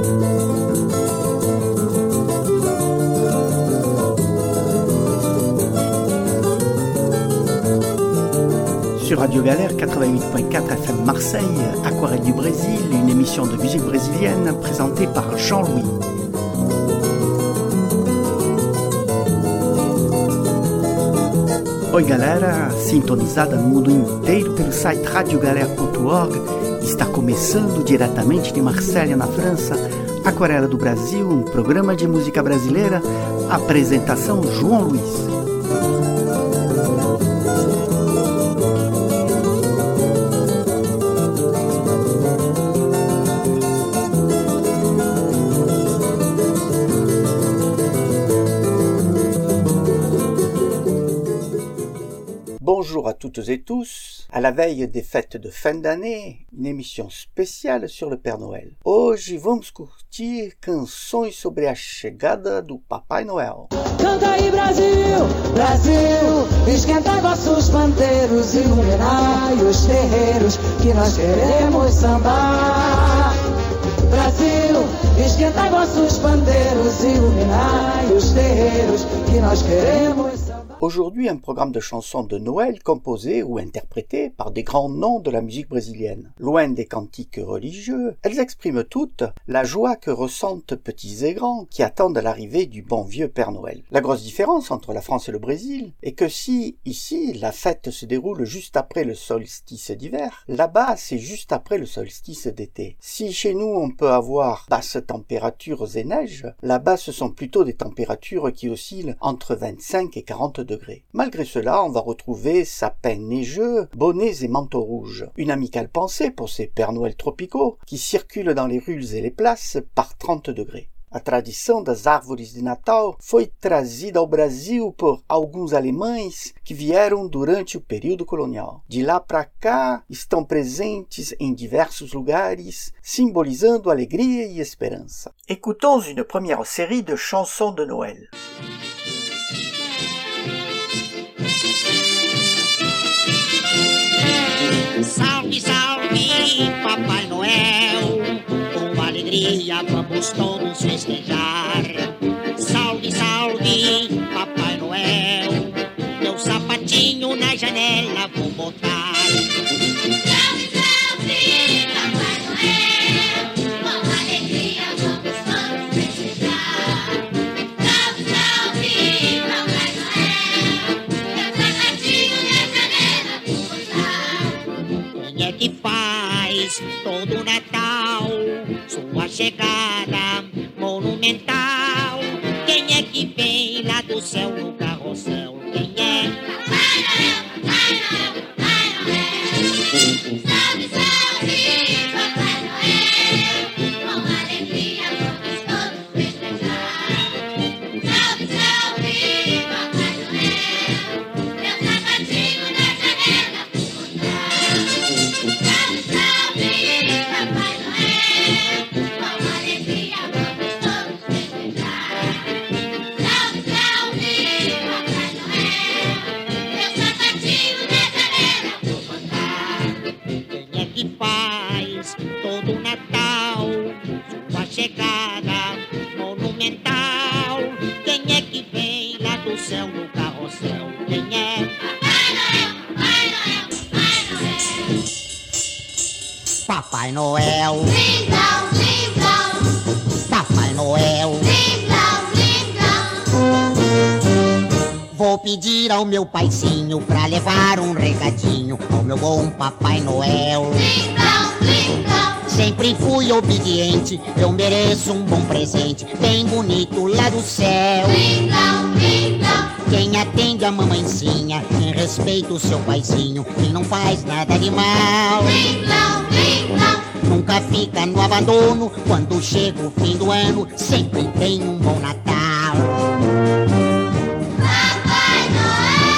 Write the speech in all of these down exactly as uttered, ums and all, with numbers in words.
Sur Radio Galère quatre-vingt-huit point quatre F M Marseille, Aquarelle du Brésil, une émission de musique brésilienne présentée par Jean-Louis. Oi galera, sintonizada no mundo inteiro pelo site radio galera ponto org, está começando diretamente de Marselha, na França, Aquarela do Brasil, um programa de música brasileira, apresentação João Luiz. Bonjour à toutes et tous, à la veille des fêtes de fin d'année, une émission spéciale sur le Père Noël. Hoje vamos curtir canções sobre a chegada do Papai Noel. Canta aí Brasil, Brasil, esquentai vossos pandeiros, iluminai os terreiros, que nós queremos sambar. Brasil, esquentai vossos pandeiros, iluminai os terreiros, que nós queremos sambar. Aujourd'hui, un programme de chansons de Noël composées ou interprétées par des grands noms de la musique brésilienne. Loin des cantiques religieux, elles expriment toutes la joie que ressentent petits et grands qui attendent l'arrivée du bon vieux Père Noël. La grosse différence entre la France et le Brésil est que si, ici, la fête se déroule juste après le solstice d'hiver, là-bas, c'est juste après le solstice d'été. Si chez nous, on peut avoir basses températures et neige, là-bas, ce sont plutôt des températures qui oscillent entre vingt-cinq et quarante degrés. Malgré cela, on va retrouver sapins neigeux, bonnets et manteaux rouges. Une amicale pensée pour ces Pères Noël tropicaux qui circulent dans les rues et les places par trente degrés. A tradição das árvores de Natal foi trazida ao Brasil por alguns alemães que vieram durante o período colonial. De lá para cá, estão presentes em diversos lugares, simbolizando alegria e esperança. Écoutons une première série de chansons de Noël. Salve, salve, Papai Noel, com alegria vamos todos festejar. Salve, salve, Papai Noel, meu sapatinho na janela vou botar. Salve, salve, Papai Noel, com alegria vamos todos festejar. Salve, salve, Papai Noel, meu sapatinho na janela vou botar. Quem é que faz todo o Natal, sua chegada monumental? Quem é que vem lá do céu no carrossel? Quem é? Papai Noel, Papai Noel, Papai Noel. Salve, salve, Papai Noel, com alegria vamos todos festejar. Salve, salve, Papai Noel, meu sapatinho na janela vou botar. Salve, salve, Papai Noel, com alegria vamos todos festejar. Salve, salve, Papai Noel, meu sapatinho na janela vou botar. Quem é que faz todo o Natal, sua chegada monumental? Quem é que vem lá do céu no carrossel? Quem é? Papai Noel, Papai Noel, Papai Noel. Papai Noel, lindão, lindão. Papai Noel, lindão, lindão. Vou pedir ao meu paizinho pra levar um recadinho ao meu bom Papai Noel. Lindão, lindão. Sempre fui obediente, eu mereço um bom presente, bem bonito lá do céu. Lindão, lindão. Quem atende a mamãezinha, quem respeita o seu paizinho, quem não faz nada de mal. Lindão, lindão. Nunca fica no abandono, quando chega o fim do ano, sempre tem um bom Natal. Papai Noel,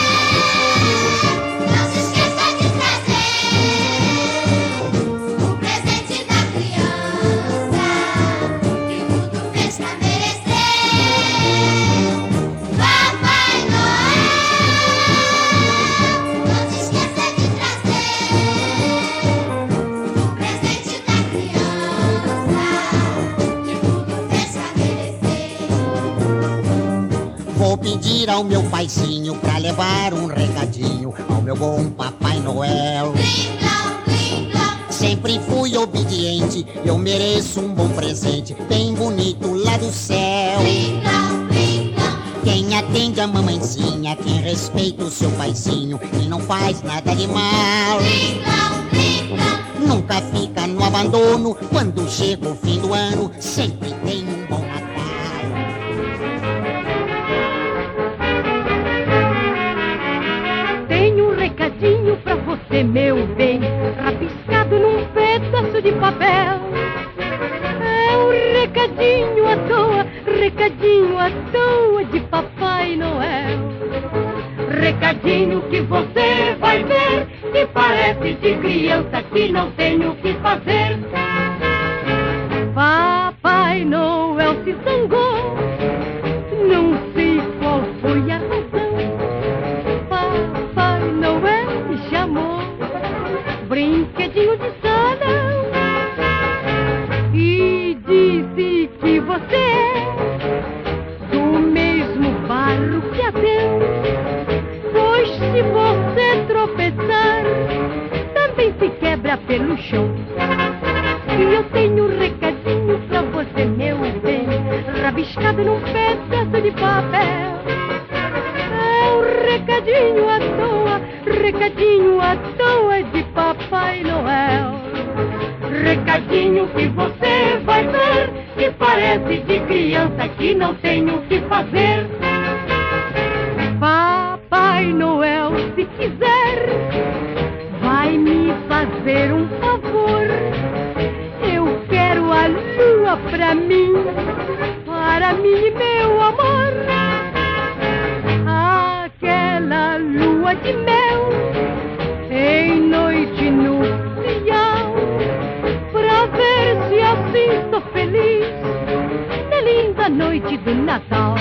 não se esqueça de trazer o presente da criança, que tudo fez pra merecer. Papai Noel, não se esqueça de trazer o presente da criança. pedir ao meu paizinho pra levar um recadinho ao meu bom Papai Noel. Sempre fui obediente, eu mereço um bom presente, bem bonito lá do céu. Quem atende a mamãezinha, quem respeita o seu paizinho e não faz nada de mal. Nunca fica no abandono, quando chega o fim do ano, sempre tem um bom Natal. Tenho um recadinho pra você, meu bem, rabiscado num pedaço de papel. É um recadinho à toa, recadinho à toa de Papai Noel. Recadinho que você vai ver, que parece de criança que não tem o que fazer. Papai Noel se zangou, não sei qual foi a razão. Papai Noel me chamou, brinquedinho de salão, e disse que você é do mesmo barro que Adão. Pois se você tropeçar, também se quebra pelo chão. E eu tenho um recadinho pra você, meu bem, rabiscado num pedaço de papel. É um recadinho à toa, recadinho à toa de Papai Noel. Recadinho que você vai ver, que parece de criança que não tem o que fazer. Papai Noel, se quiser, vai me fazer um favor. Eu quero a lua pra mim, para mim e meu amor. Aquela lua de mel, em noite nupcial, pra ver se assim sou feliz na linda noite do Natal.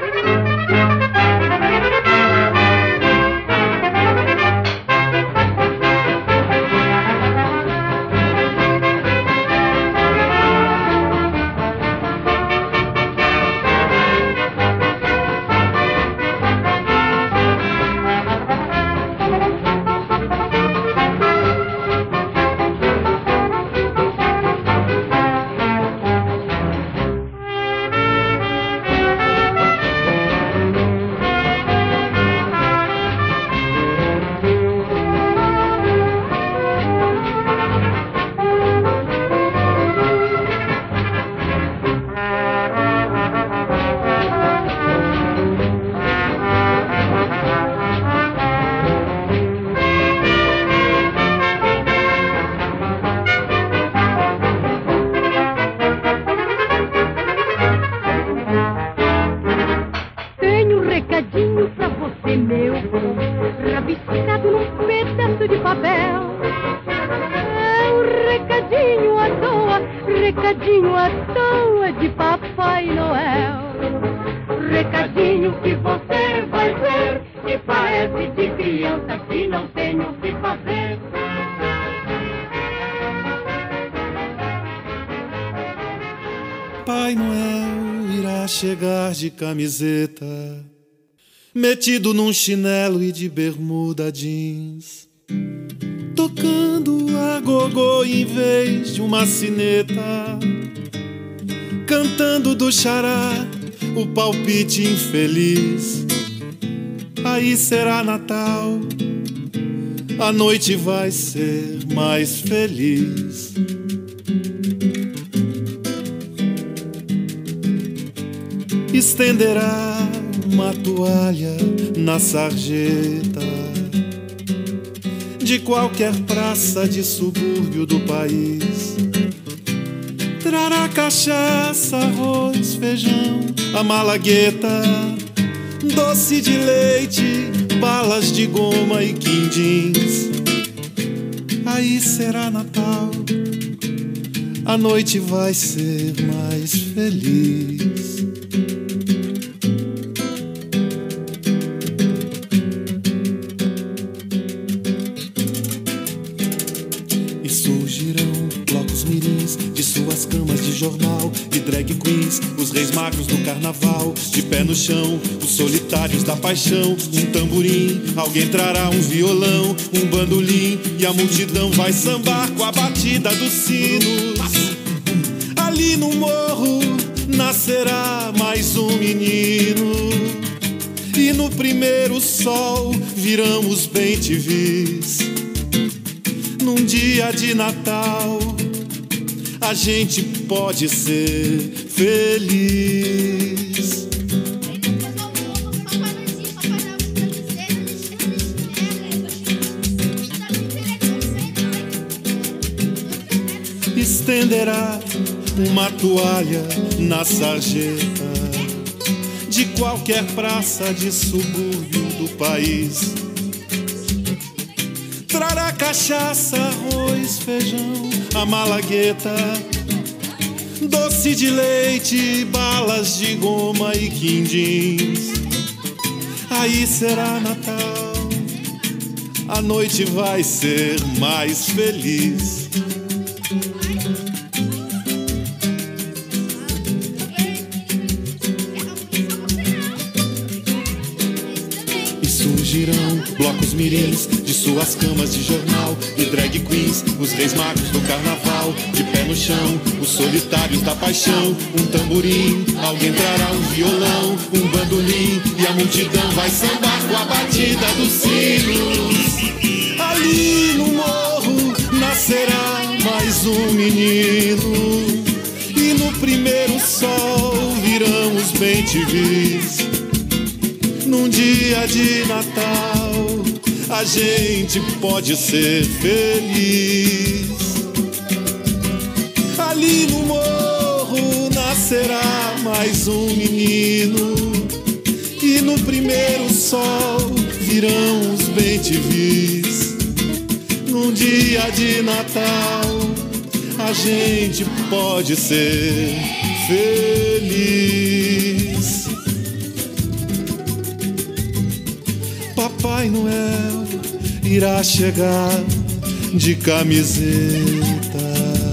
Recadinho à toa de Papai Noel. Recadinho que você vai ver, que parece de criança que não tem o que fazer. Papai Noel irá chegar de camiseta, metido num chinelo e de bermuda jeans, tocando a gogô em vez de uma sineta, cantando do xará o palpite infeliz. Aí será Natal, a noite vai ser mais feliz. Estenderá uma toalha na sarjeta de qualquer praça de subúrbio do país. Trará cachaça, arroz, feijão, a malagueta, doce de leite, balas de goma e quindins. Aí será Natal, a noite vai ser mais feliz. E surgirão blocos mirins de suas camas de jornal, Noel e drag queens, os reis magros do carnaval. De pé no chão, os solitários da paixão. Um tamborim, alguém trará um violão, um bandolim, e a multidão vai sambar com a batida dos sinos. Ali no morro nascerá mais um menino, e no primeiro sol virão os bem-te-vis. Num dia de Natal a gente pode ser feliz. Estenderá uma toalha na sarjeta de qualquer praça de subúrbio do país. Trará cachaça, arroz, feijão, a malagueta, doce de leite, balas de goma e quindins. Aí será Natal, a noite vai ser mais feliz. Surgirão blocos mirins de suas camas de jornal, e drag queens, os reis magros do carnaval. De pé no chão, os solitários da paixão. Um tamborim, alguém trará um violão, um bandolim, e a multidão vai sambar com a batida dos sinos. Ali no morro nascerá mais um menino, e no primeiro sol virão os bem-te-vis. Num dia de Natal a gente pode ser feliz. Ali no morro nascerá mais um menino, e no primeiro sol virão os bem-te-vis. Num dia de Natal a gente pode ser feliz. Papai Noel irá chegar de camiseta.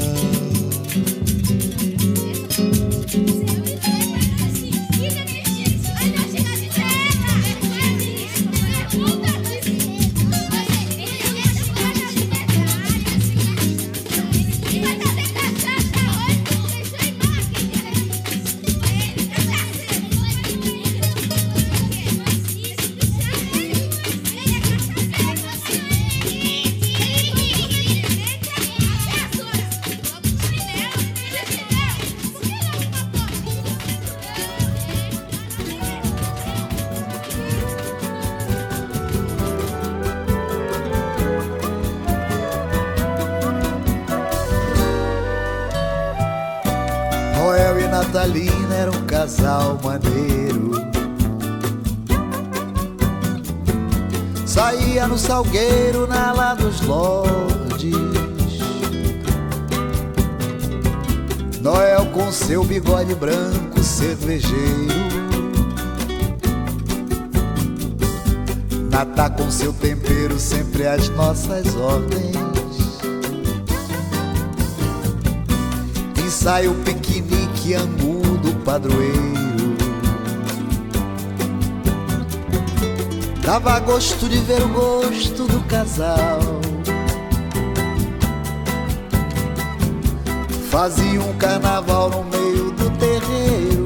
Natalina era um casal maneiro, saía no Salgueiro, na lá dos Lordes. Noel com seu bigode branco cervejeiro, Natá com seu tempero sempre às nossas ordens. Ensaio, piquenique, angu do padroeiro. Dava gosto de ver o gosto do casal. Fazia um carnaval no meio do terreiro.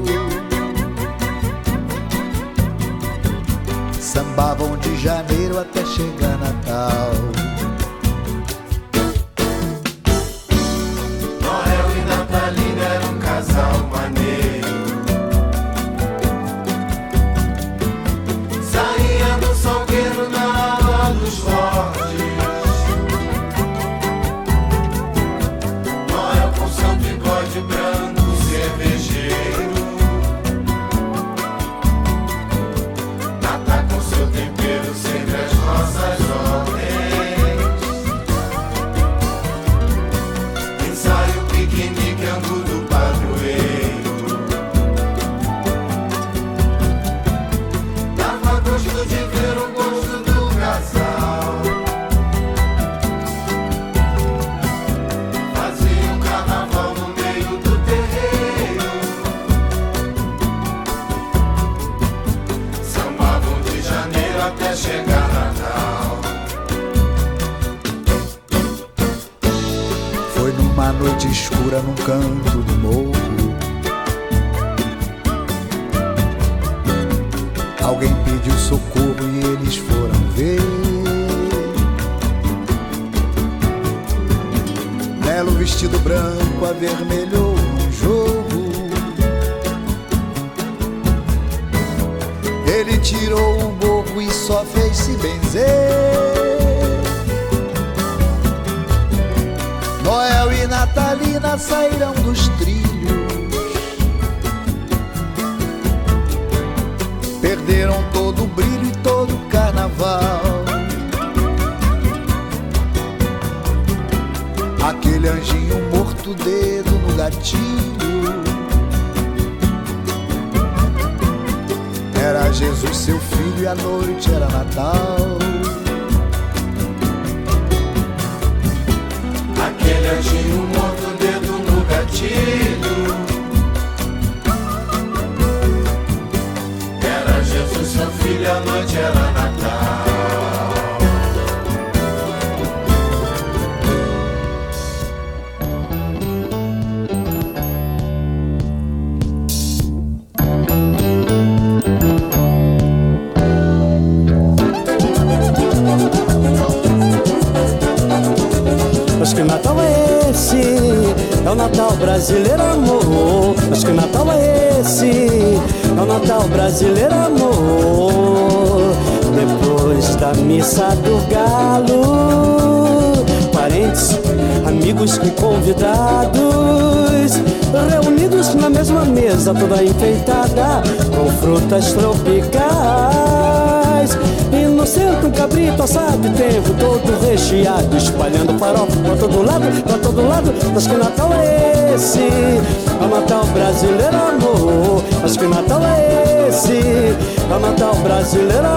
Sambavam de janeiro até chegar Natal. Fazia um carnaval no meio do terreiro. Alguém pediu socorro e eles foram ver. Belo vestido branco avermelhou o jogo. Ele tirou o gorro e só fez se benzer. Noel e Natalina saíram dos trilhos. Perderam todo o brilho e todo o carnaval. Aquele anjinho morto, dedo no gatilho, era Jesus, seu filho, e a noite era Natal. Aquele anjinho morto, dedo no gatilho, era Jesus, seu filho, e a noite era Natal. Mas que Natal é esse? É o Natal brasileiro, amor. Mas que Natal é esse? É o Natal brasileiro, amor. Depois da missa do galo, parentes, amigos e convidados reunidos na mesma mesa, toda enfeitada com frutas tropicais. E no centro um cabrito assado e tempo todo recheado, espalhando farofa pra todo lado, pra todo lado. Mas que Natal é esse? É o Natal brasileiro, amor. Mas que Natal é esse? É o Natal brasileiro,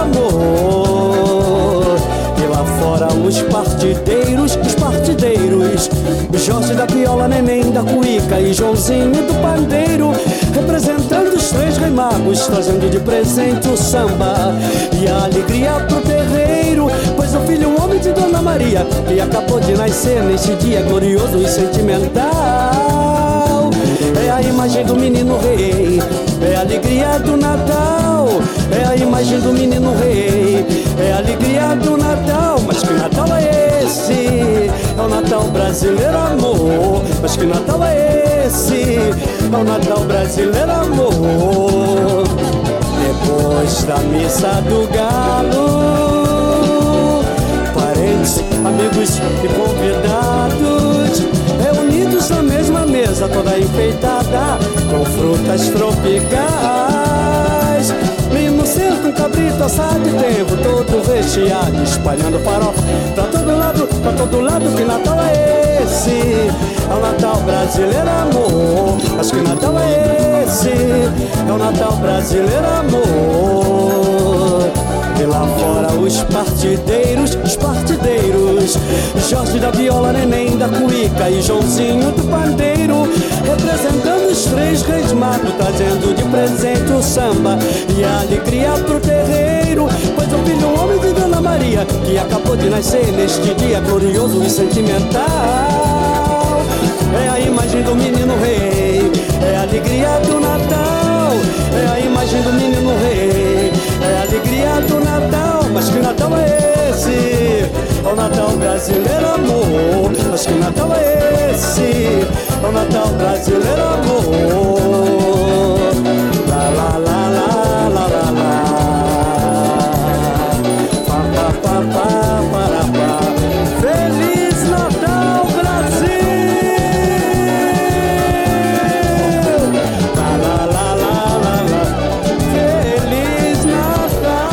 amor. E lá fora os partideiros, os partideiros, Jorge da viola, Neném da cuíca e Joãozinho do pandeiro, representando os três reis magos, trazendo de presente o samba e a alegria pro terreiro. Pois o filho, um homem de Dona Maria, que acabou de nascer neste dia glorioso e sentimental, é a imagem do menino rei, é a alegria do Natal, é a imagem do menino rei, é a alegria do Natal. Mas que Natal é esse? É o Natal brasileiro, amor. Mas que Natal é esse? É o Natal brasileiro, amor. Depois da missa do galo, parentes, amigos e convidados reunidos na mesma mesa, toda enfeitada com frutas tropicais. E no centro um cabrito assado de tempo todo recheado, espalhando farofa pra todo lado, pra todo lado. Que Natal é esse? É o Natal brasileiro, amor. Mas que Natal é esse? É o Natal brasileiro, amor. E lá fora os partideiros, os partideiros, Jorge da viola, Neném da cuíca e Joãozinho do pandeiro, representando os três reis magos, trazendo de presente o samba e a alegria pro terreiro. Pois o filho, um homem de Dona Maria, que acabou de nascer neste dia glorioso e sentimental, é a imagem do menino rei, é a alegria do Natal, é a imagem do menino rei, é a alegria do Natal. Mas que Natal é esse? É o Natal brasileiro, amor. Mas que Natal é esse? É o Natal brasileiro, amor. La la la la la la la. Pa pa pa pa para pa. Feliz Natal, Brasil! La la la la la la. Feliz Natal!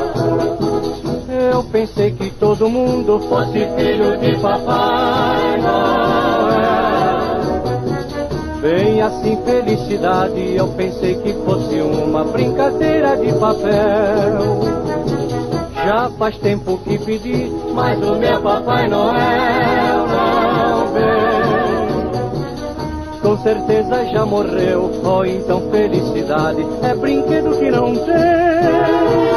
Pensei que todo mundo fosse filho de papai. Bem assim, felicidade, eu pensei que fosse uma brincadeira de papel. Já faz tempo que pedi, mas o meu Papai Noel não vem. Com certeza já morreu, ou então felicidade é brinquedo que não tem.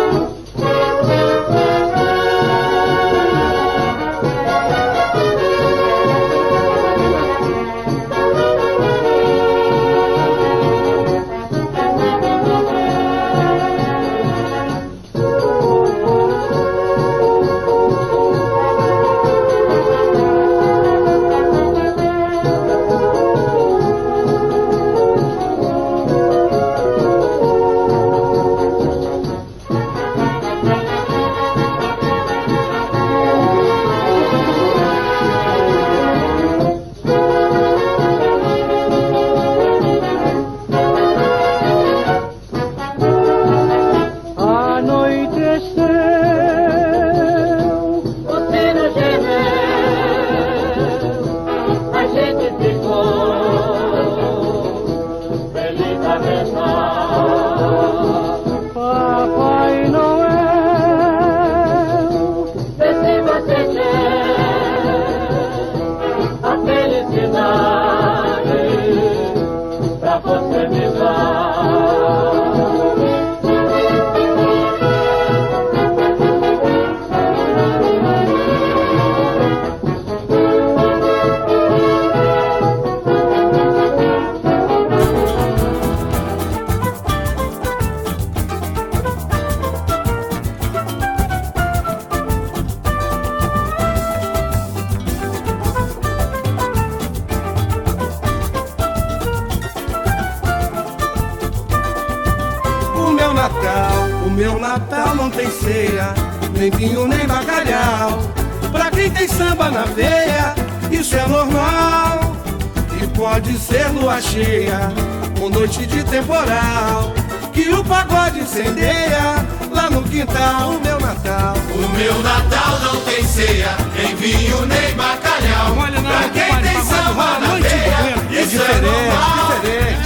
Nem vinho, nem bacalhau. Pra quem tem samba na veia, isso é normal. E pode ser lua cheia ou noite de temporal, que o pagode incendeia lá no quintal. O meu Natal, o meu Natal não tem ceia, nem vinho, nem bacalhau. Pra quem tem samba na veia, isso é normal.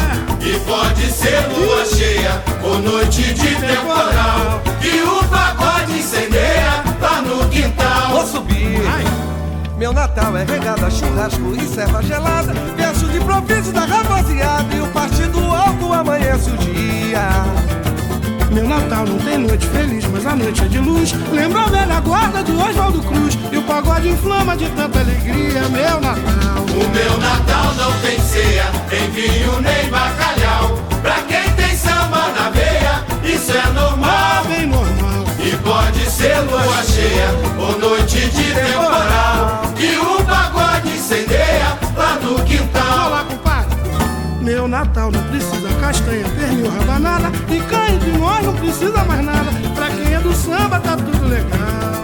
E pode ser lua cheia ou noite de temporal, que o pagode incendeia lá no quintal. Vou subir. Ai. Meu Natal é regado a churrasco e serva gelada, verso de improviso da rapaziada, e o partido alto amanhece o dia. Meu Natal não tem noite feliz, mas a noite é de luz. Lembra a velha guarda de Oswaldo Cruz, e o pagode inflama de tanta alegria. Meu Natal, o meu Natal não tem ceia, nem vinho, nem bacalhau. Pra quem tem samba na veia, isso é normal, bem normal. E pode ser lua cheia ou noite de temporal, que o pagode incendeia lá no quintal. Olá, compadre. Meu Natal não precisa castanha, pernil, rabanada, e cá entre nós não precisa mais nada. Pra quem é do samba tá tudo legal.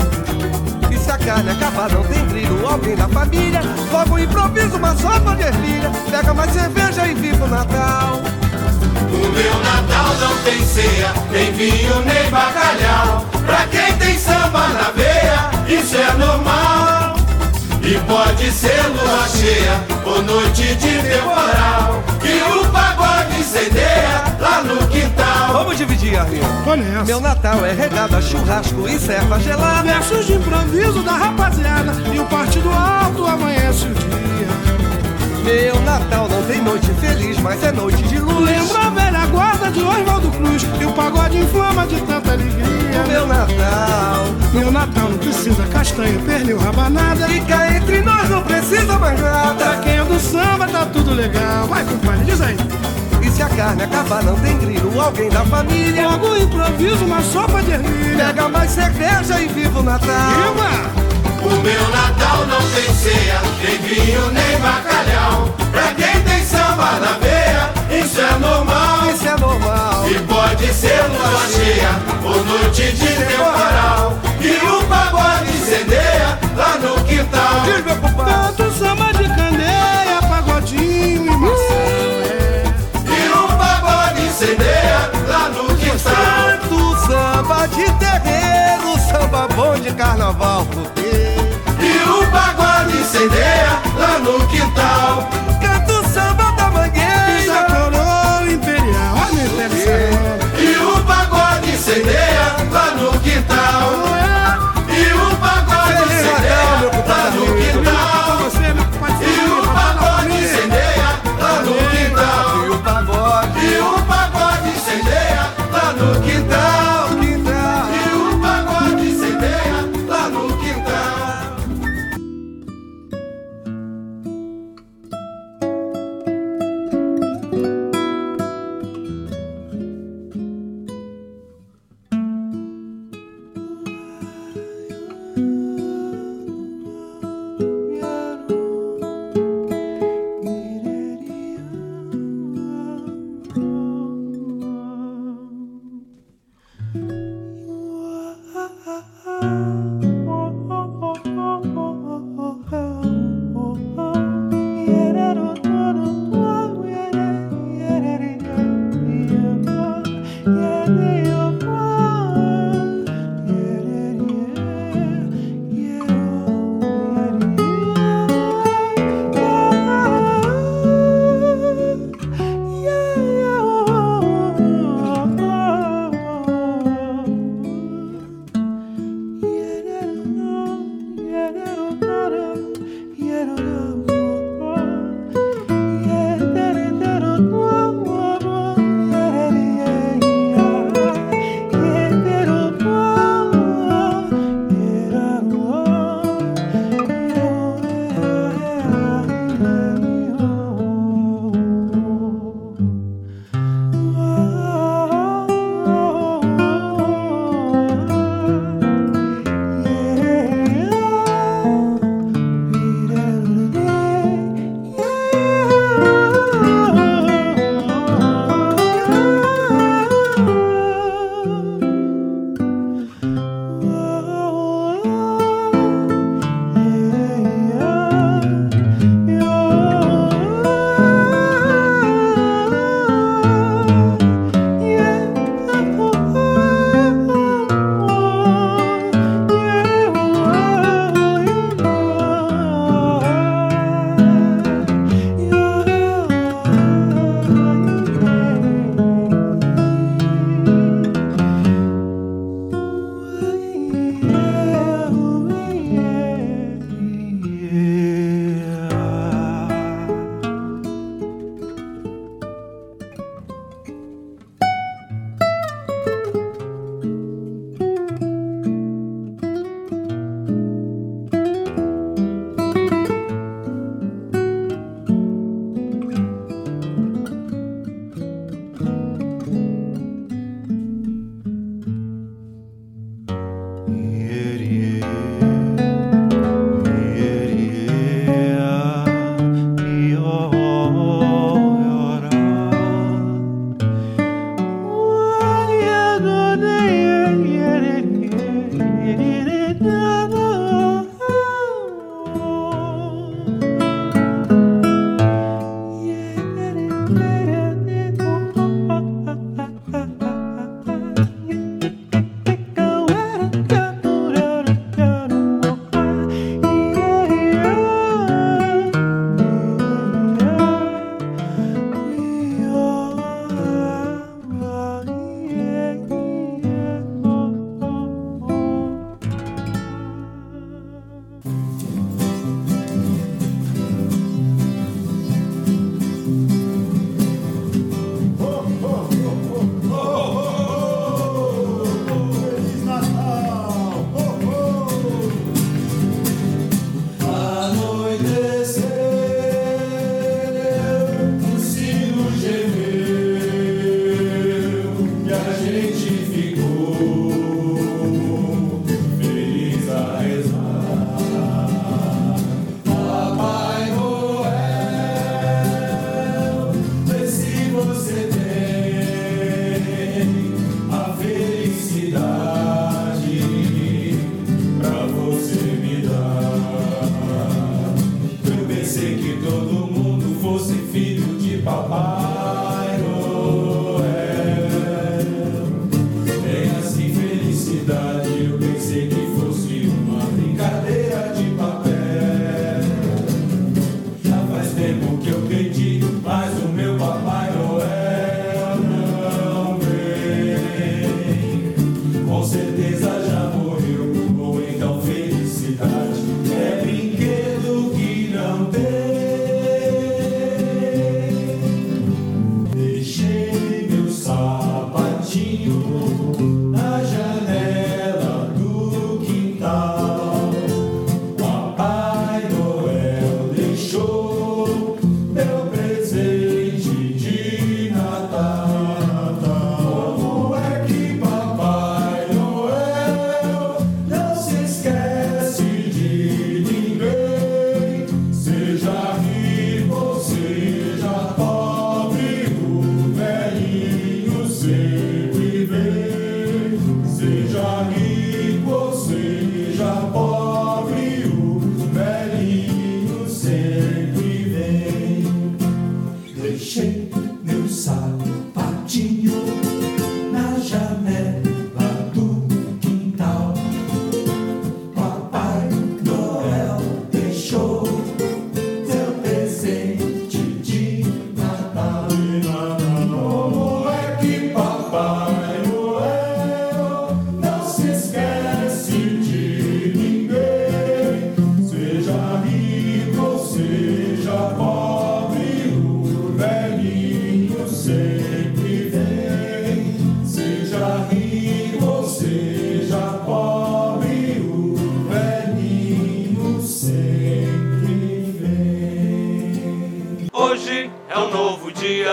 E se a carne acabar não tem brilho, alguém da família, logo improviso uma sopa de ervilha, pega mais cerveja e viva o Natal. O meu Natal não tem ceia, nem vinho, nem bacalhau. Pra quem tem samba na veia, isso é normal. E pode ser lua cheia ou noite de temporal, que o pagode incendeia lá no quintal. Vamos dividir a rio. Meu Natal é regado a churrasco e serva gelada, versos de improviso da rapaziada, e o partido alto amanhece o dia. Meu Natal não tem noite feliz, mas é noite de luz. Lembra a velha guarda de Oswaldo Cruz, e o pagode inflama de tanta alegria. Meu Natal, meu Natal não precisa castanha, pernil, rabanada, e cá entre nós não precisa mais nada. Pra quem é do samba tá tudo legal. Vai, compadre, diz aí. E se a carne acabar não tem grilo, alguém da família, logo improviso uma sopa de ervilha, pega mais cerveja e viva o Natal. Viva! O meu Natal não tem ceia, nem vinho, nem bacalhau. Pra quem tem samba na veia, isso é normal. Isso é normal. E pode ser lua cheia ou noite de temporal, que o pagode incendeia lá no quintal. Diz, meu compadre. Tanto samba de candeia, pagodinho e maçã, é. E o pagode incendeia lá no quintal. Tanto samba de terreiro, samba bom de carnaval, porque e o pagode incendeia lá no quintal. Canto E o pagode incendeia lá no quintal. E o pagode incendeia lá no quintal. E o pagode incendeia lá no quintal. E o pagode, e o pagode incendeia lá no quintal. E o pagode incendeia lá no quintal.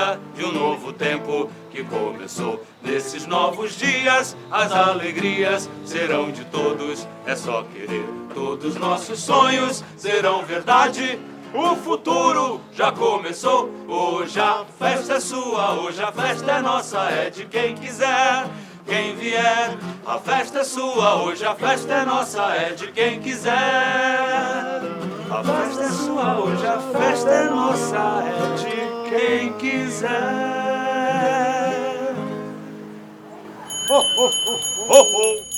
lembrança de um novo tempo que começou. Nesses novos dias, as alegrias serão de todos. É só querer, todos nossos sonhos serão verdade. O futuro já começou. Hoje a festa é sua, hoje a festa é nossa, é de quem quiser. Quem vier, a festa é sua, hoje a festa é nossa, é de quem quiser. A festa é sua, hoje a festa é nossa, é de quem quiser. Oh, oh, oh, oh, oh.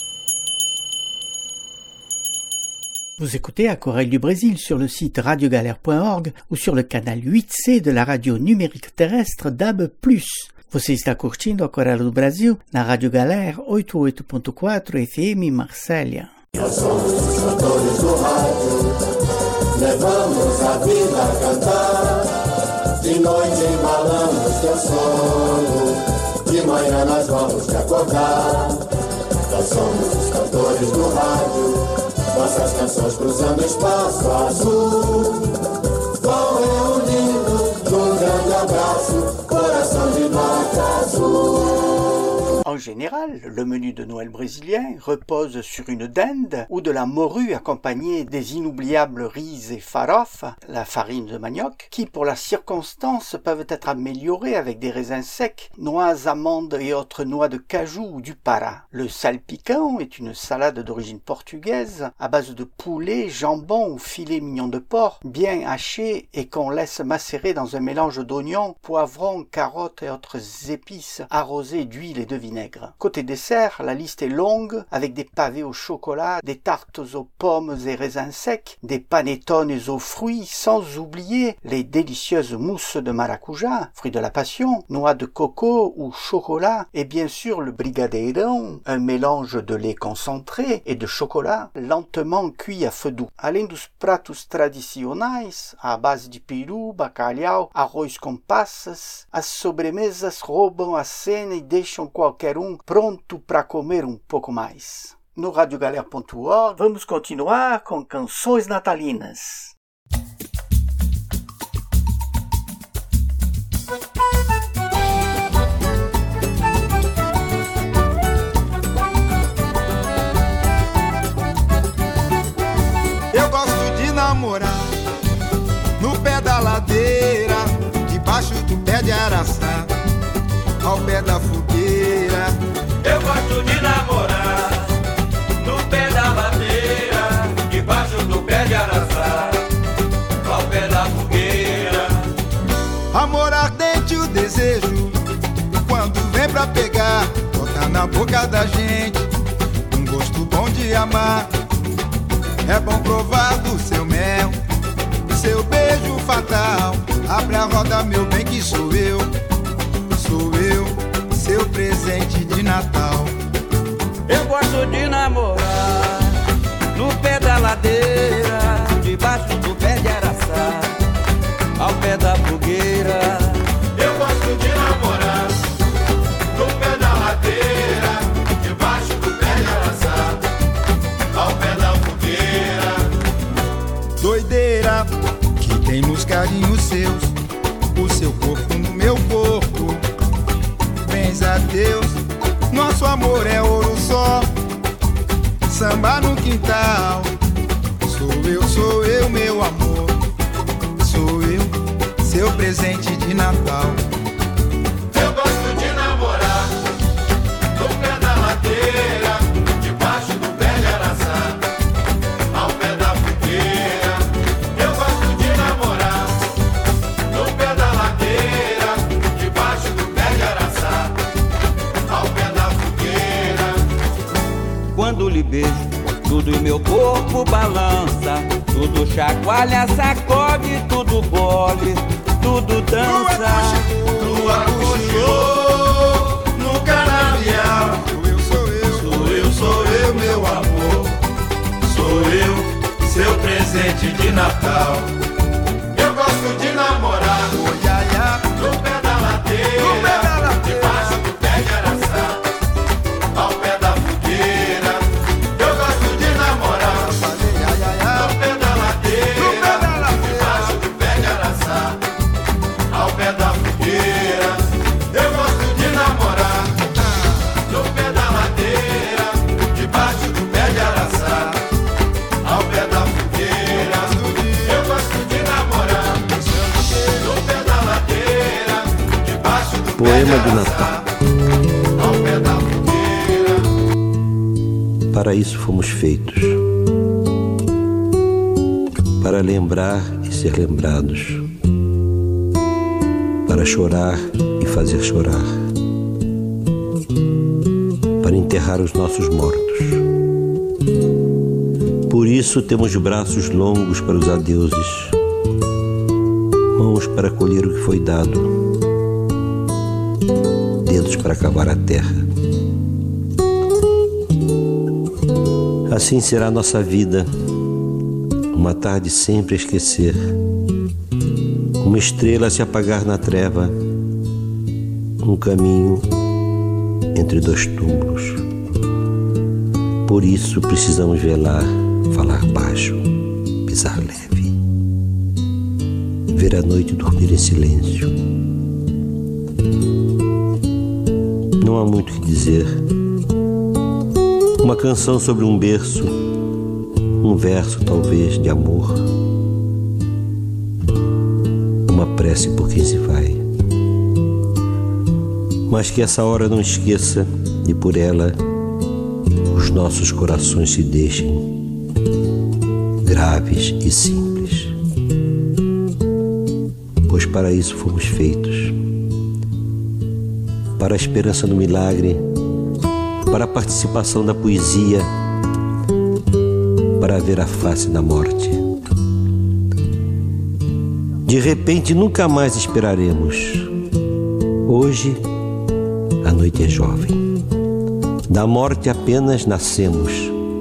Vous écoutez Aquarelle du Brésil sur le site radio galère point org ou sur le canal huit C de la radio numérique terrestre D A B plus. Você está curtindo Aquarelle do Brasil na Rádio Galera oitenta e oito ponto quatro F M Marsella. Nós somos os cantores do rádio, levamos a vida a cantar. De noite embalamos teu sono, de manhã nós vamos te acordar. Nós somos os cantores do rádio, nossas canções cruzando o espaço azul. Vão reunindo num grande abraço, coração de nota azul. En général, le menu de Noël brésilien repose sur une dinde ou de la morue accompagnée des inoubliables riz et farofa, la farine de manioc, qui pour la circonstance peuvent être améliorées avec des raisins secs, noix, amandes et autres noix de cajou ou du para. Le salpicão est une salade d'origine portugaise à base de poulet, jambon ou filet mignon de porc, bien haché et qu'on laisse macérer dans un mélange d'oignons, poivrons, carottes et autres épices arrosées d'huile et de vinaigre. Côté dessert, la liste est longue avec des pavés au chocolat, des tartes aux pommes et raisins secs, des panettones aux fruits, sans oublier les délicieuses mousses de maracuja, fruits de la passion, noix de coco ou chocolat et bien sûr le brigadeirão, un mélange de lait concentré et de chocolat lentement cuit à feu doux. Além dos pratos tradicionais, à base de peru, bacalhau, arroz com passas, as sobremesas roubam a cena e deixam qualquer um pronto para comer um pouco mais. No radio galère ponto org, vamos continuar com canções natalinas. Eu gosto de namorar no pé da ladeira, debaixo do pé de araçá, ao pé da fogueira. Eu gosto de namorar no pé da ladeira, debaixo do pé de araçá, ao pé da fogueira. Amor ardente, o desejo, quando vem pra pegar, toca na boca da gente, um gosto bom de amar. É bom provar do seu mel, seu beijo fatal. Abre a roda, meu bem, que sou eu, sou eu, seu presente de Natal. Eu gosto de namorar no pé da ladeira, debaixo do pé de araçá, ao pé da fogueira. Eu gosto de namorar no pé da ladeira, debaixo do pé de araçá, ao pé da fogueira. Doideira que tem nos carinhos seus, o seu corpo no meu corpo. Bens a Deus, nosso amor é ouro só, samba no quintal. Sou eu, sou eu, meu amor, sou eu, seu presente de Natal. Eu gosto de namorar no pé da ladeira, debaixo do pé de araçá, ao pé da fogueira. Eu gosto de namorar no pé da ladeira, debaixo do pé de araçá, ao pé da fogueira. Quando lhe beijo, tudo em meu corpo balança, tudo chacoalha, sacode, tudo bole, tudo dança. Lua cochilou no canavial. Sou eu, sou eu, Sou eu, sou eu, meu amor. Sou eu, seu presente de Natal. Eu gosto de namorar oh, ya, ya. no pé da ladeira, No pé da ladeira. debaixo do pé de araçá, ao pé da fogueira. Eu gosto de namorar Ya, ya, ya. no pé da ladeira, No pé da ladeira. debaixo do pé de araçá, ao pé da fogueira. Poema do Natal. Para isso fomos feitos, para lembrar e ser lembrados, para chorar e fazer chorar, para enterrar os nossos mortos. Por isso temos braços longos para os adeuses, mãos para colher o que foi dado, dedos para cavar a terra. Assim será nossa vida, uma tarde sempre a esquecer, uma estrela a se apagar na treva, um caminho entre dois túmulos. Por isso precisamos velar, falar baixo, pisar leve, ver a noite dormir em silêncio. Não há muito o que dizer. Uma canção sobre um berço, um verso talvez de amor, uma prece por quem se vai. Mas que essa hora não esqueça e por ela os nossos corações se deixem graves e simples, pois para isso fomos feitos, para a esperança no milagre, para a participação da poesia, para ver a face da morte. De repente nunca mais esperaremos. Hoje a noite é jovem, da morte apenas nascemos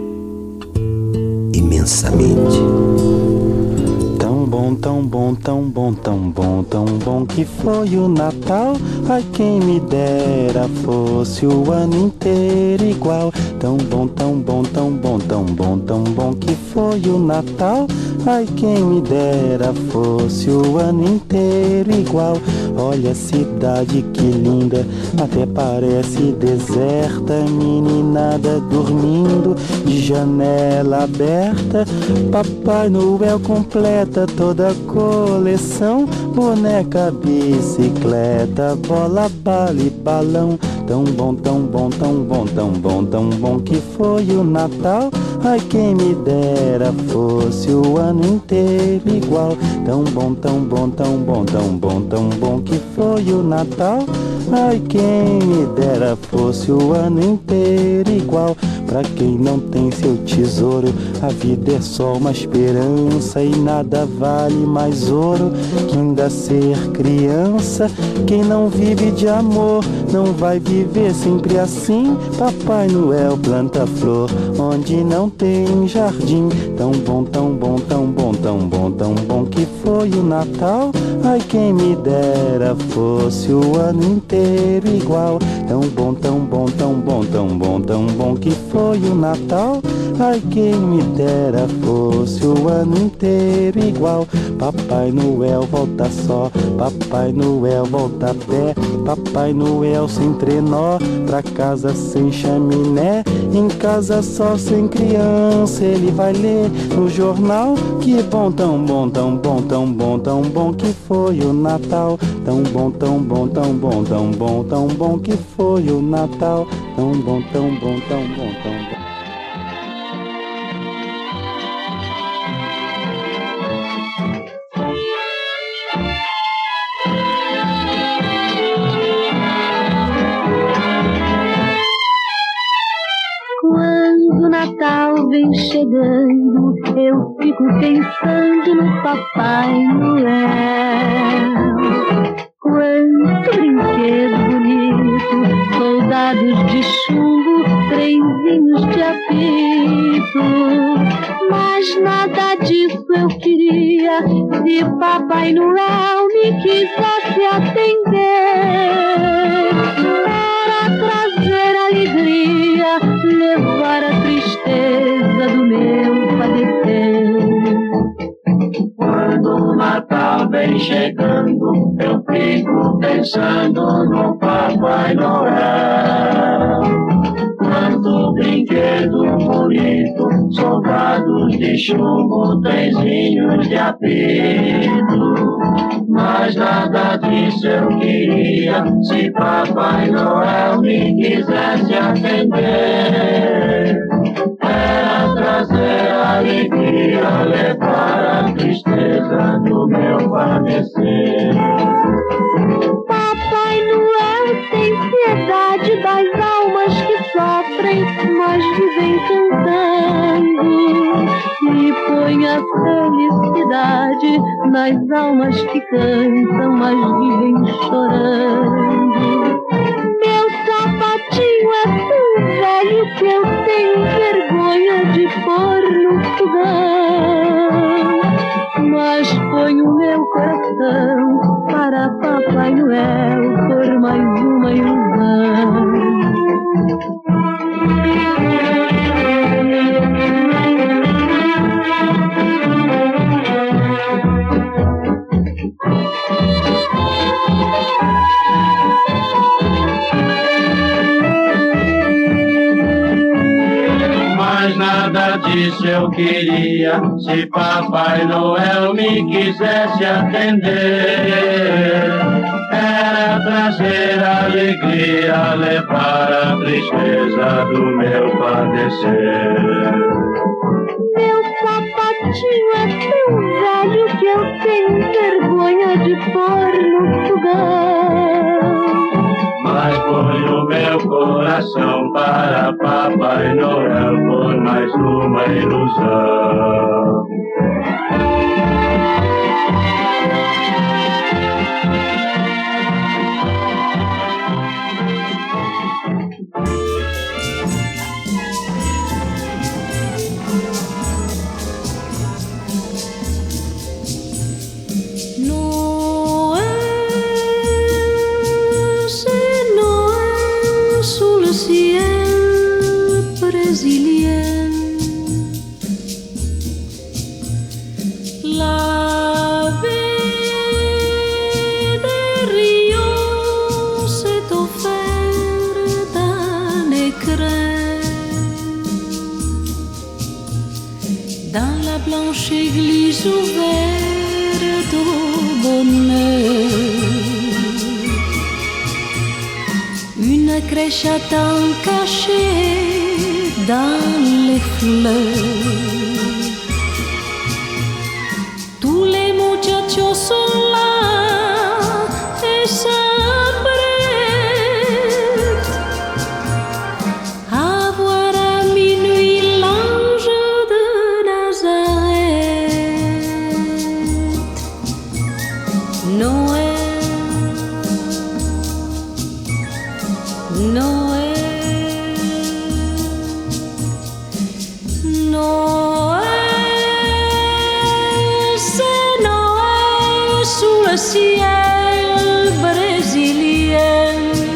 imensamente. Tão bom, tão bom, tão bom, tão bom, tão bom que foi o Natal. Ai, quem me dera fosse o ano inteiro igual. Tão bom, tão bom, tão bom, tão bom, tão bom que foi o Natal. Ai, quem me dera fosse o ano inteiro igual. Olha a cidade que linda, até parece deserta. Meninada dormindo, de janela aberta. Papai Noel completa toda a coleção. Boneca, bicicleta, bola, bala e balão. Tão bom, tão bom, tão bom, tão bom, tão bom que foi o Natal. Ai, quem me dera fosse o ano inteiro igual. Tão bom, tão bom, tão bom, tão bom, tão bom que foi o Natal. Ai, quem me dera fosse o ano inteiro igual. Pra quem não tem seu tesouro, a vida é só uma esperança e nada vale mais ouro que ainda ser criança. Quem não vive de amor não vai viver sempre assim. Papai Noel planta flor onde não tem jardim. Tão bom, tão bom, tão bom, tão bom, tão bom que foi o Natal. Ai, quem me dera fosse o ano inteiro igual. Tão bom, tão bom, tão bom, tão bom, tão bom que foi o Natal. Ai, quem me dera fosse o ano inteiro igual. Papai Noel volta só, Papai Noel volta a pé. Papai Noel sem trenó, pra casa sem chaminé. Em casa só sem criança, ele vai ler no jornal. Que bom, tão bom, tão bom, tão bom, tão bom que foi o Natal. Tão bom, tão bom, tão bom, tão bom, tão bom que foi o Natal. Tão bom, tão bom, tão bom, tão bom. Quando o Natal vem chegando, eu fico pensando no Papai Noel. Quanto brinquedo bonito, soldados de chumbo, trenzinhos de apito. Mas nada disso eu queria se Papai Noel me quisesse atender. Para trazer alegria, levar a tristeza do meu padecer. Quando o Natal vem chegando, eu fico pensando no Papai Noel. Quanto brinquedo bonito, soldados de chumbo, trenzinhos de apito. mas nada disso eu queria. Se Papai Noel me quisesse atender, era trazer alegria, levar a tristeza do meu padecer. Papai Noel tem piedade das almas que sofrem, mas vivem cantando, e põe a felicidade nas almas que cantam, mas vivem chorando. Meu sapatinho é tão velho que eu tenho vergonha de pôr no fogão, mas ponho meu coração para Papai Noel por mais uma ilusão. Mas nada disso eu queria. Se Papai Noel me quisesse atender, era trazer alegria, levar a tristeza do meu padecer. Meu sapatinho é tão velho que eu tenho vergonha de pôr no fogão, mas ponho meu coração para Papai Noel por mais uma ilusão. Église ouverte au bonheur, une crèche attend cachée dans les fleurs. Tous les muchachos sont là et s'apprêtent à voir à minuit l'ange de Nazareth. Noël, Noël, Noël, c'est Noël sous le ciel brésilien.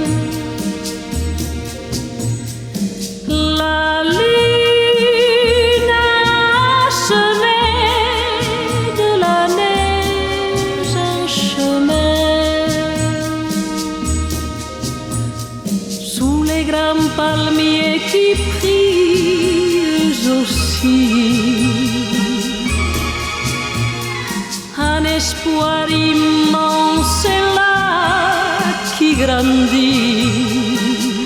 La lune a semé de la neige un chemin sous les grands palmiers qui prient aussi. Un espoir immense est là qui grandit.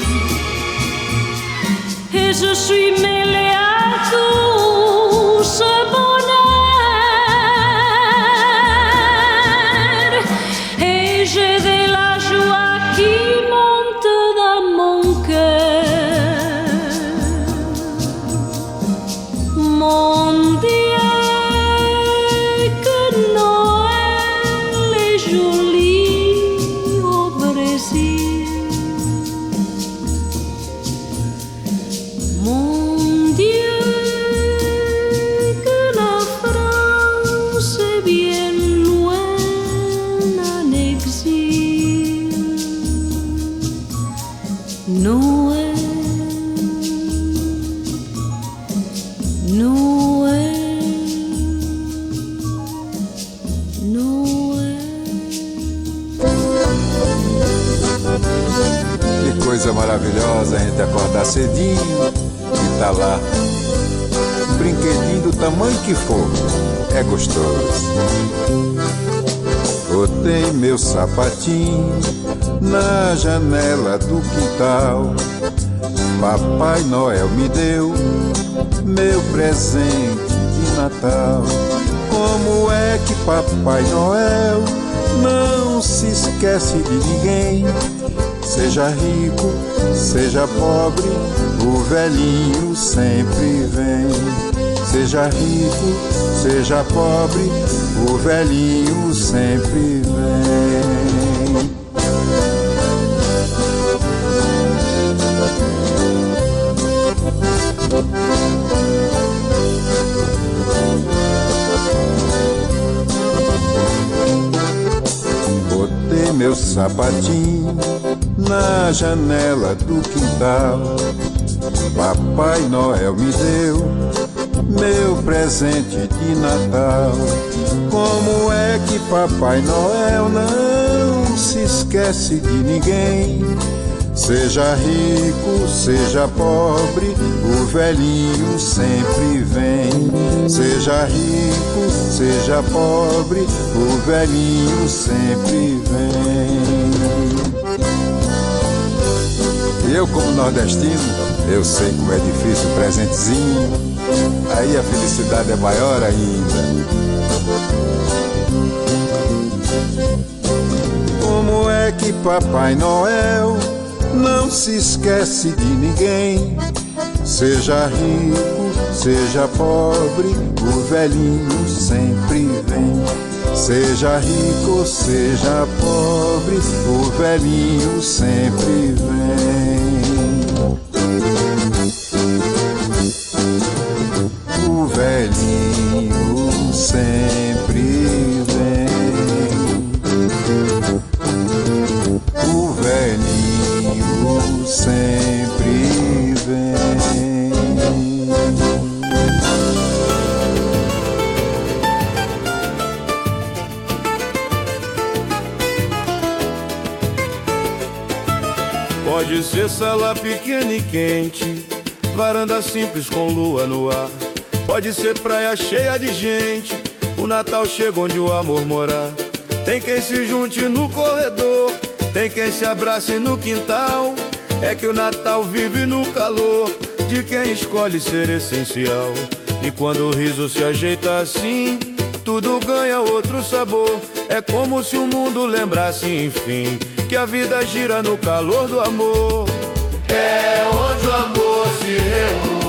Et je suis mêlée à tout ce bonheur. Et j'ai de la joie qui monte dans mon cœur. Mon Dieu, que Noël est joli au Brésil. Mon Dieu, que la France est bien loin en exil. Noël, Noël, Noël. Que coisa maravilhosa a gente acordar cedinho e tá lá. Um brinquedinho do tamanho que for, é gostoso. Botei meu sapatinho na janela do quintal. Papai Noel me deu meu presente de Natal. Como é que Papai Noel não se esquece de ninguém? Seja rico, seja pobre, o velhinho sempre vem. Seja rico, seja pobre, o velhinho sempre vem. Botei meu sapatinho na janela do quintal. Papai Noel me deu meu presente de Natal. Como é que Papai Noel não se esquece de ninguém? Seja rico, seja pobre, o velhinho sempre vem. Seja rico, seja pobre, o velhinho sempre vem. E eu, como nordestino, eu sei como é difícil o presentezinho. Aí a felicidade é maior ainda. Como é que Papai Noel não se esquece de ninguém? Seja rico, seja pobre, o velhinho sempre vem. Seja rico, seja pobre, o velhinho sempre vem. O velhinho sempre vem. O velhinho sempre vem. Pode ser sala pequena e quente, varanda simples com lua no ar. Pode ser praia cheia de gente, o Natal chega onde o amor morar. Tem quem se junte no corredor, tem quem se abrace no quintal. É que o Natal vive no calor de quem escolhe ser essencial. E quando o riso se ajeita assim, tudo ganha outro sabor. É como se o mundo lembrasse, enfim, que a vida gira no calor do amor. É onde o amor se reúne.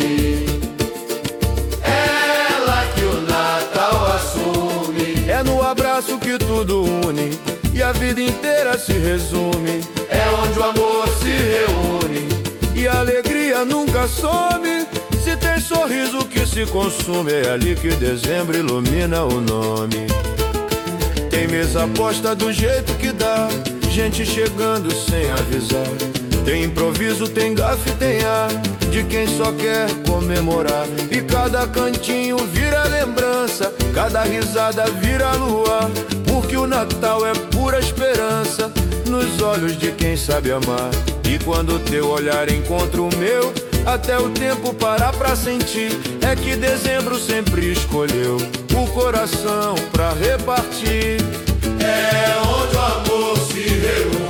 É no abraço que tudo une e a vida inteira se resume. É onde o amor se reúne e a alegria nunca some. Se tem sorriso que se consume, é ali que dezembro ilumina o nome. Tem mesa posta do jeito que dá, gente chegando sem avisar. Tem improviso, tem gafe, tem ar de quem só quer comemorar. E cada cantinho vira lembrança, cada risada vira lua, porque o Natal é pura esperança nos olhos de quem sabe amar. E quando teu olhar encontra o meu, até o tempo parar pra sentir. É que dezembro sempre escolheu o coração pra repartir. É onde o amor se reúne.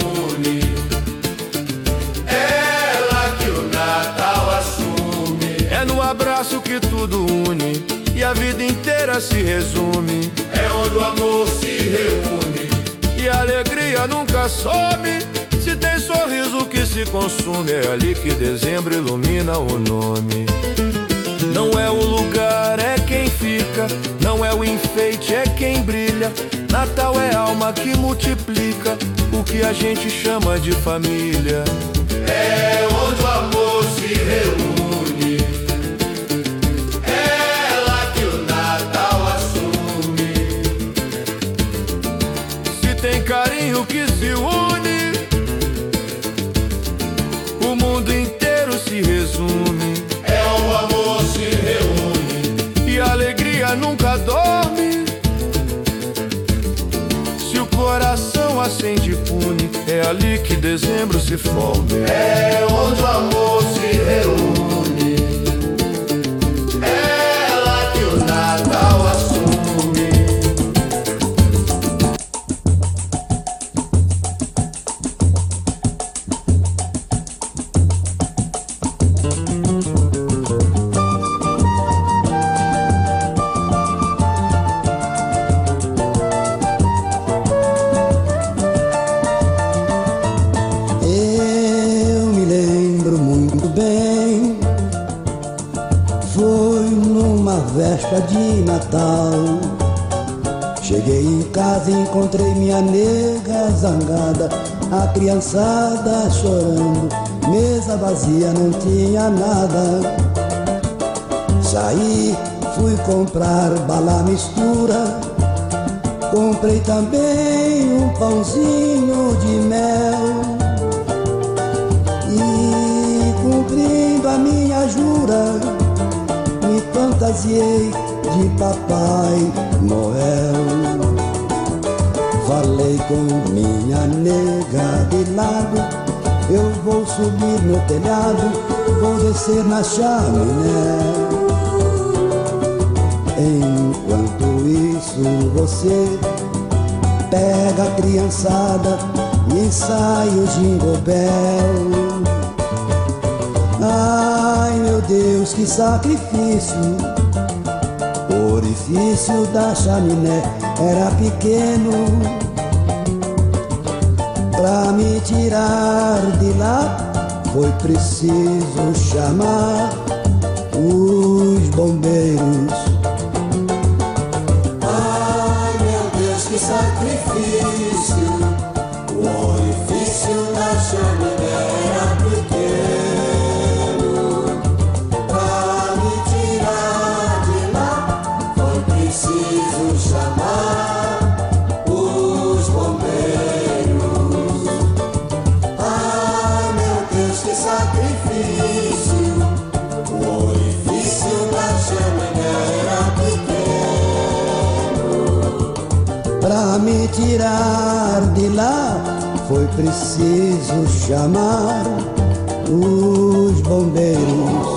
É no abraço que tudo une e a vida inteira se resume. É onde o amor se reúne e a alegria nunca some. Se tem sorriso que se consume, é ali que dezembro ilumina o nome. Não é o lugar, é quem fica. Não é o enfeite, é quem brilha. Natal é alma que multiplica o que a gente chama de família. É onde o amor se reúne. Tem carinho que se une, o mundo inteiro se resume. É o amor se reúne e a alegria nunca dorme. Se o coração acende pune, é ali que dezembro se forme. É onde o amor se reúne, é lá que o Natal assume. uma véspera de Natal. Cheguei em casa e encontrei minha nega zangada, a criançada chorando, mesa vazia, não tinha nada. Saí, fui comprar bala mistura, comprei também um pãozinho de mel. E cumprindo a minha jura, me fantasiei de Papai Noel. Falei com minha nega de lado, eu vou subir no telhado, vou descer na chaminé. Enquanto isso você pega a criançada e sai o Jingle Bell. Ai meu Deus, que sacrifício! O orifício da chaminé era pequeno. Pra me tirar de lá foi preciso chamar os bombeiros. Ai meu Deus, que sacrifício! O orifício da chaminé era pequeno. Pra me tirar de lá foi preciso chamar os bombeiros. Ai meu Deus, que sacrifício! O orifício da chaminé era pequeno. Pra me tirar de lá foi preciso chamar os bombeiros.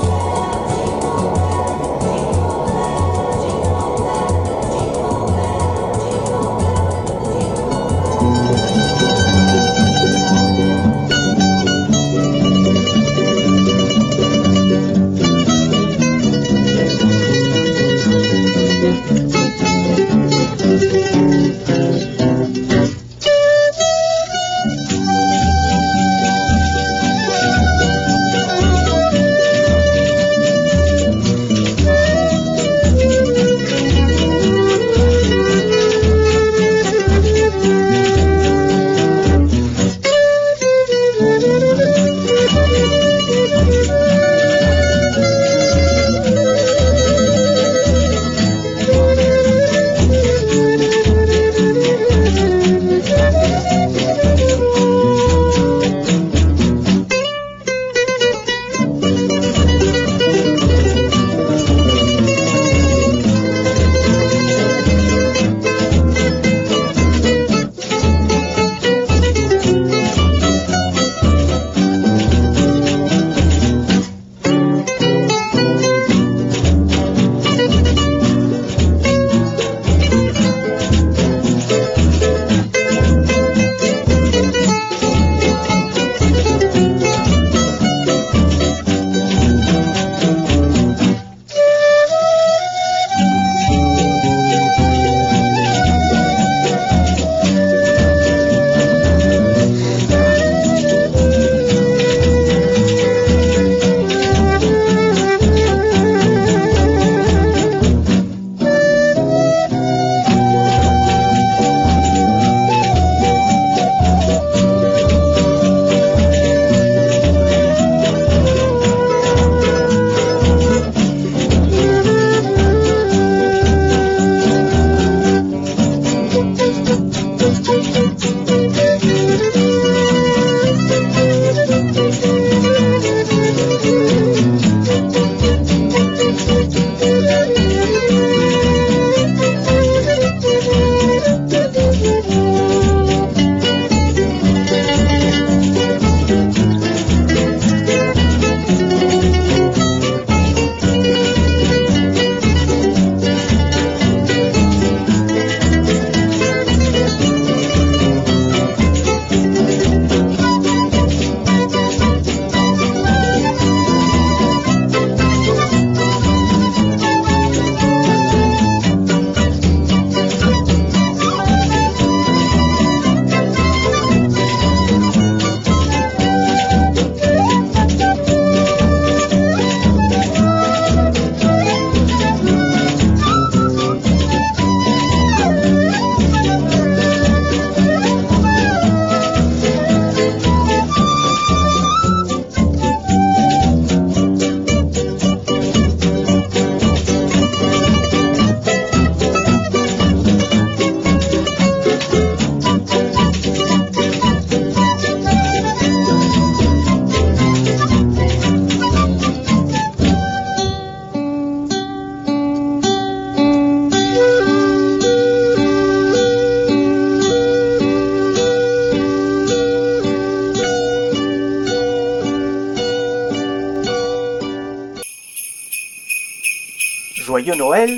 Joyeux Noël,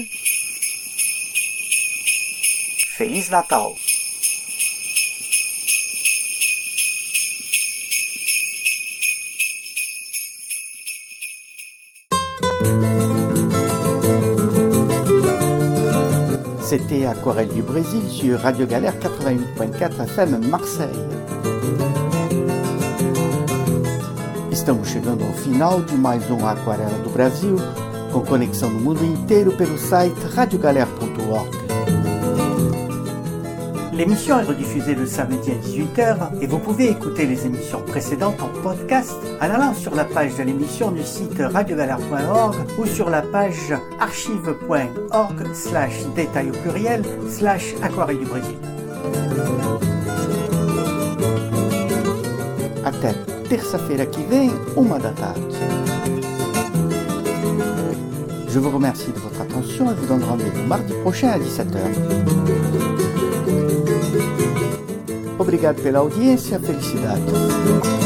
Feliz Natal. C'était Aquarelle du Brésil sur Radio Galère quatre-vingt-huit point quatre F M Marseille. Estamos chegando ao final de mais um Aquarela do Brasil, com conexão no mundo inteiro pelo site radio galère point org. L'émission est rediffusée le samedi à dix-huit heures et vous pouvez écouter les émissions précédentes en podcast en allant sur la page de l'émission du site radio galère point org ou sur la page archive point org slash détail au pluriel slash aquarelle du Brésil. Até terça-feira que vem, uma da tarde. Je vous remercie de votre attention et vous donne rendez-vous mardi prochain à dix-sept heures. Obrigado pela audiência, felicidade.